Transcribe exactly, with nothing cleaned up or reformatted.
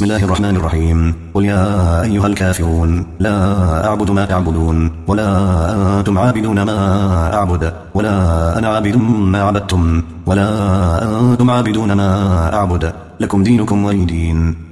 بسم الله الرحمن الرحيم. قل يا أيها الكافرون لا أعبد ما تعبدون ولا أنتم عابدون ما أعبد ولا أنا عابد ما عبدتم ولا أنتم عابدون ما أعبد لكم دينكم ولي دين.